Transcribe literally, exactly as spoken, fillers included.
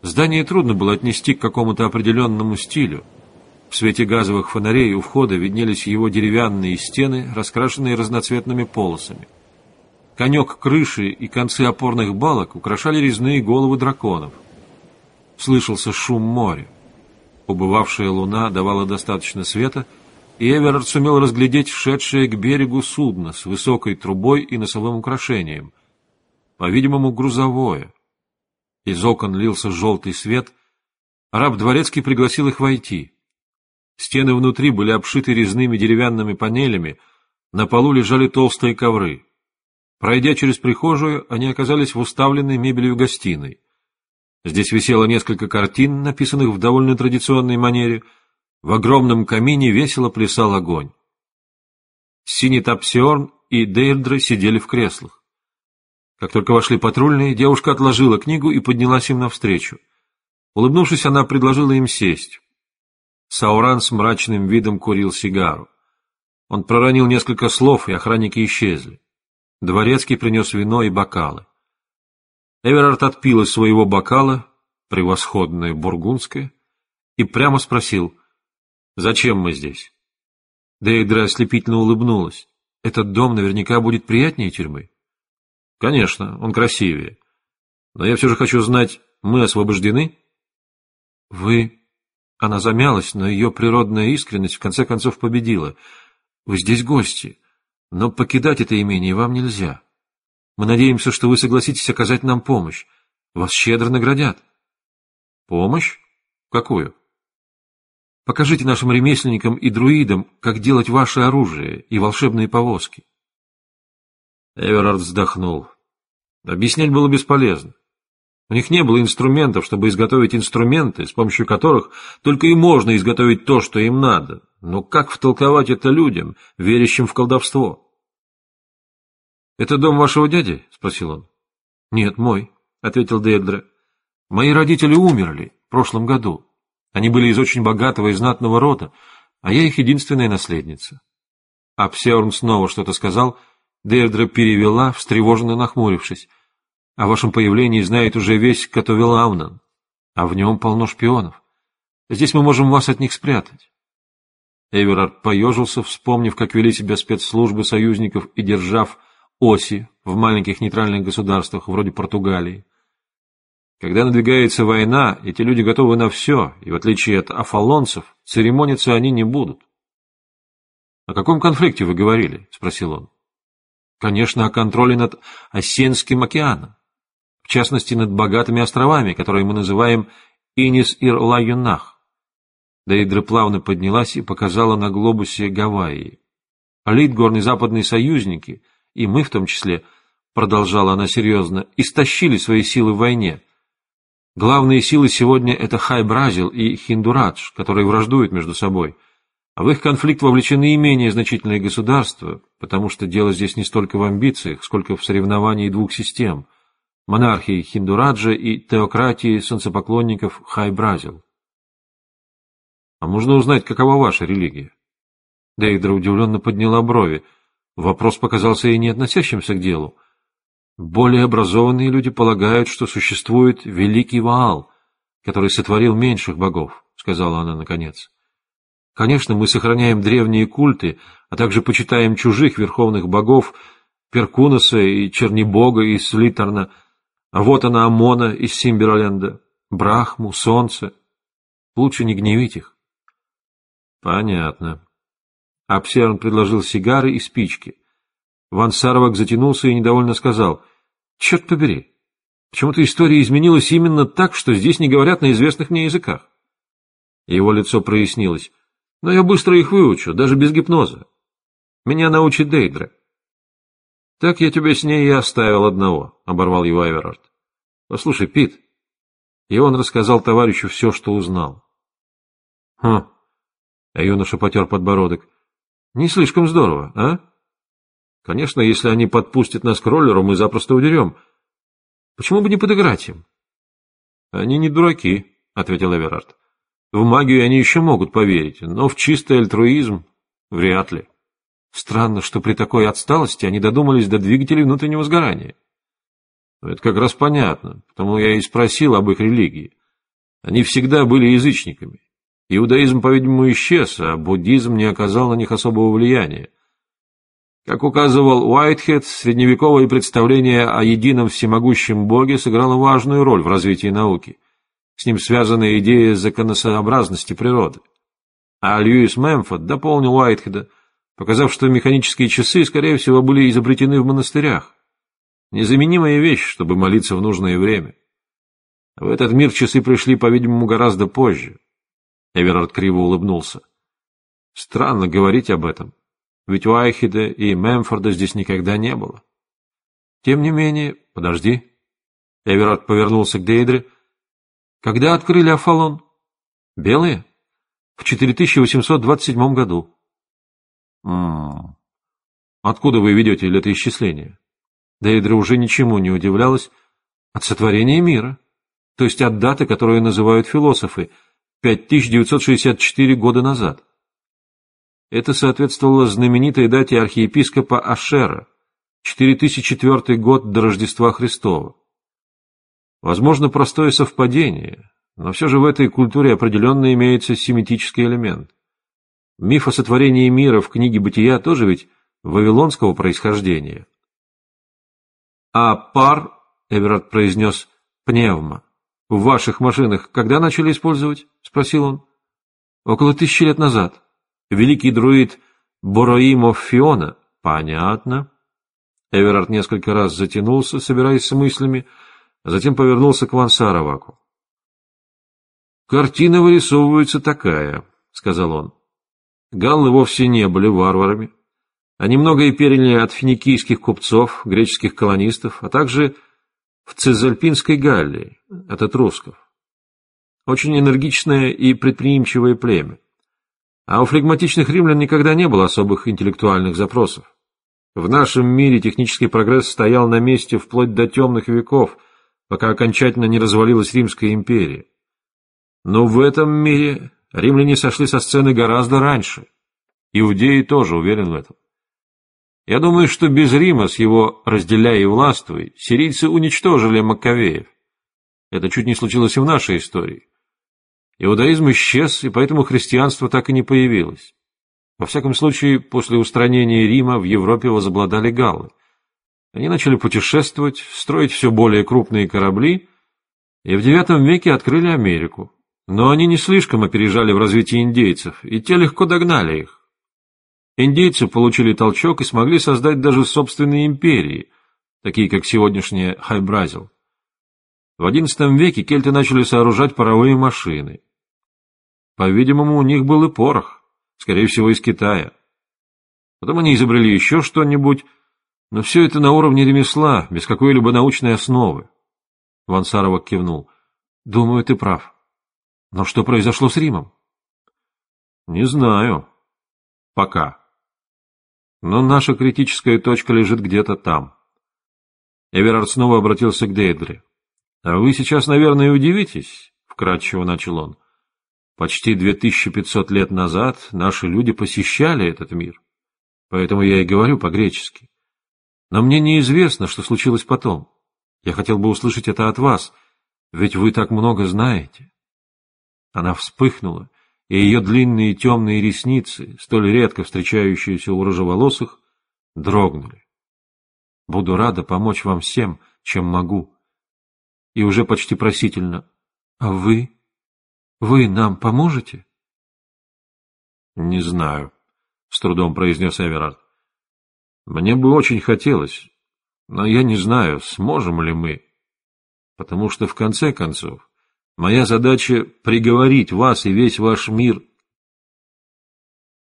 Здание трудно было отнести к какому-то определенному стилю. В свете газовых фонарей у входа виднелись его деревянные стены, раскрашенные разноцветными полосами. Конек крыши и концы опорных балок украшали резные головы драконов. Слышался шум моря. Убывавшая луна давала достаточно света, и Эверард сумел разглядеть шедшее к берегу судно с высокой трубой и носовым украшением. По-видимому, грузовое. Из окон лился желтый свет. Раб дворецкий пригласил их войти. Стены внутри были обшиты резными деревянными панелями, на полу лежали толстые ковры. Пройдя через прихожую, они оказались в уставленной мебелью гостиной. Здесь висело несколько картин, написанных в довольно традиционной манере. В огромном камине весело плясал огонь. Синит Апсиорн и Дейрдре сидели в креслах. Как только вошли патрульные, девушка отложила книгу и поднялась им навстречу. Улыбнувшись, она предложила им сесть. Сауран с мрачным видом курил сигару. Он проронил несколько слов, и охранники исчезли. Дворецкий принес вино и бокалы. Эверард отпил из своего бокала, превосходное бургундское, и прямо спросил: «Зачем мы здесь?» Дейдра ослепительно улыбнулась. «Этот дом наверняка будет приятнее тюрьмы». «Конечно, он красивее. Но я все же хочу знать, мы освобождены?» «Вы...» Она замялась, но ее природная искренность в конце концов победила. «Вы здесь гости, но покидать это имение вам нельзя. Мы надеемся, что вы согласитесь оказать нам помощь. Вас щедро наградят». «Помощь? Какую?» «Покажите нашим ремесленникам и друидам, как делать ваше оружие и волшебные повозки». Эверард вздохнул. Объяснять было бесполезно. У них не было инструментов, чтобы изготовить инструменты, с помощью которых только и можно изготовить то, что им надо. Но как втолковать это людям, верящим в колдовство? «Это дом вашего дяди?» — спросил он. «Нет, мой», — ответил Дейдре. «Мои родители умерли в прошлом году. Они были из очень богатого и знатного рода, а я их единственная наследница». Апсиорн снова что-то сказал. Дейдре перевела, встревоженно нахмурившись. «О вашем появлении знает уже весь Катовелаунан, а в нем полно шпионов. Здесь мы можем вас от них спрятать». Эверард поежился, вспомнив, как вели себя спецслужбы союзников и держав оси в маленьких нейтральных государствах, вроде Португалии. Когда надвигается война, эти люди готовы на все, и в отличие от афалонцев, церемониться они не будут. «О каком конфликте вы говорили?» — спросил он. «Конечно, о контроле над Осенским океаном. В частности, над богатыми островами, которые мы называем Инис-Ир-Ла-Юнах». Дейдра плавно поднялась и показала на глобусе Гавайи. «Литгорн и западные союзники, и мы в том числе, — продолжала она серьезно, — истощили свои силы в войне. Главные силы сегодня — это Хай-Бразил и Хиндурадж, которые враждуют между собой. А в их конфликт вовлечены и менее значительные государства, потому что дело здесь не столько в амбициях, сколько в соревновании двух систем — монархии Хиндураджа и теократии солнцепоклонников Хай-Бразил». «А можно узнать, какова ваша религия?» Дейдра удивленно подняла брови. Вопрос показался ей не относящимся к делу. «Более образованные люди полагают, что существует великий Ваал, который сотворил меньших богов», — сказала она наконец. «Конечно, мы сохраняем древние культы, а также почитаем чужих верховных богов, Перкунаса и Чернебога из Слитерна, а вот она Амона из Симберленда, Брахму, Солнце. Лучше не гневить их». «Понятно». Апсиорн предложил сигары и спички. Ван Сарвак затянулся и недовольно сказал: «Черт побери, почему-то история изменилась именно так, что здесь не говорят на известных мне языках». Его лицо прояснилось. «Но я быстро их выучу, даже без гипноза. Меня научит Дейдре». «Так я тебя с ней и оставил одного», — оборвал его Эверард. «Послушай, Пит». И он рассказал товарищу все, что узнал. «Хм», — а юноша потер подбородок, — «не слишком здорово, а? Конечно, если они подпустят нас к роллеру, мы запросто удерем. Почему бы не подыграть им?» «Они не дураки», — ответил Эверард. «В магию они еще могут поверить, но в чистый альтруизм вряд ли. Странно, что при такой отсталости они додумались до двигателей внутреннего сгорания». «Это как раз понятно, потому я и спросил об их религии. Они всегда были язычниками. Иудаизм, по-видимому, исчез, а буддизм не оказал на них особого влияния. Как указывал Уайтхед, средневековое представление о едином всемогущем Боге сыграло важную роль в развитии науки. С ним связана идея законосообразности природы. А Льюис Мемфорд дополнил Уайтхеда, показав, что механические часы, скорее всего, были изобретены в монастырях. Незаменимая вещь, чтобы молиться в нужное время. В этот мир часы пришли, по-видимому, гораздо позже. Эверард криво улыбнулся. Странно говорить об этом, ведь Уайтхеда и Мемфорда здесь никогда не было. Тем не менее, подожди. Эверард повернулся к Дейдре. Когда открыли Афалон? Белые? В четыре тысячи восемьсот двадцать седьмом году. М-м. Откуда вы ведете летоисчисление? Дейдра уже ничему не удивлялась. От сотворения мира. То есть от даты, которую называют философы, пять тысяч девятьсот шестьдесят четыре года назад. Это соответствовало знаменитой дате архиепископа Ашера, четыре тысячи четвёртый год до Рождества Христова. Возможно, простое совпадение, но все же в этой культуре определенно имеется семитический элемент. Миф о сотворении мира в книге «Бытия» тоже ведь вавилонского происхождения. А пар, Эверард произнес, пневма, в ваших машинах когда начали использовать? Спросил он. Около тысячи лет назад. Великий друид Бороимов Фиона. Понятно. Эверард несколько раз затянулся, собираясь с мыслями, а затем повернулся к Ван Сароваку. «Картина вырисовывается такая», — сказал он. «Галлы вовсе не были варварами. Они многое переняли от финикийских купцов, греческих колонистов, а также в Цезальпинской Галлии, от этрусков. Очень энергичное и предприимчивое племя. А у флегматичных римлян никогда не было особых интеллектуальных запросов. В нашем мире технический прогресс стоял на месте вплоть до темных веков, пока окончательно не развалилась Римская империя. Но в этом мире римляне сошли со сцены гораздо раньше. Иудеи тоже, уверен в этом. Я думаю, что без Рима с его «разделяй и властвуй» сирийцы уничтожили Маккавеев. Это чуть не случилось и в нашей истории. Иудаизм исчез, и поэтому христианство так и не появилось. Во всяком случае, после устранения Рима в Европе возобладали галлы. Они начали путешествовать, строить все более крупные корабли, и в девятом веке открыли Америку. Но они не слишком опережали в развитии индейцев, и те легко догнали их. Индейцы получили толчок и смогли создать даже собственные империи, такие как сегодняшняя Хайбразил. В одиннадцатом веке кельты начали сооружать паровые машины. По-видимому, у них был и порох, скорее всего, из Китая. Потом они изобрели еще что-нибудь, но все это на уровне ремесла, без какой-либо научной основы. Ван Саровак кивнул. Думаю, ты прав. Но что произошло с Римом? Не знаю. Пока. Но наша критическая точка лежит где-то там. Эверард снова обратился к Дейдре. А вы сейчас, наверное, удивитесь, вкратчиво начал он. Почти две тысячи пятьсот лет назад наши люди посещали этот мир. Поэтому я и говорю по-гречески. Но мне неизвестно, что случилось потом. Я хотел бы услышать это от вас, ведь вы так много знаете. Она вспыхнула, и ее длинные темные ресницы, столь редко встречающиеся у рыжеволосых, дрогнули. Буду рада помочь вам всем, чем могу. И уже почти просительно. А вы? Вы нам поможете? Не знаю, с трудом произнес Эверард. Мне бы очень хотелось, но я не знаю, сможем ли мы. Потому что, в конце концов, моя задача — приговорить вас и весь ваш мир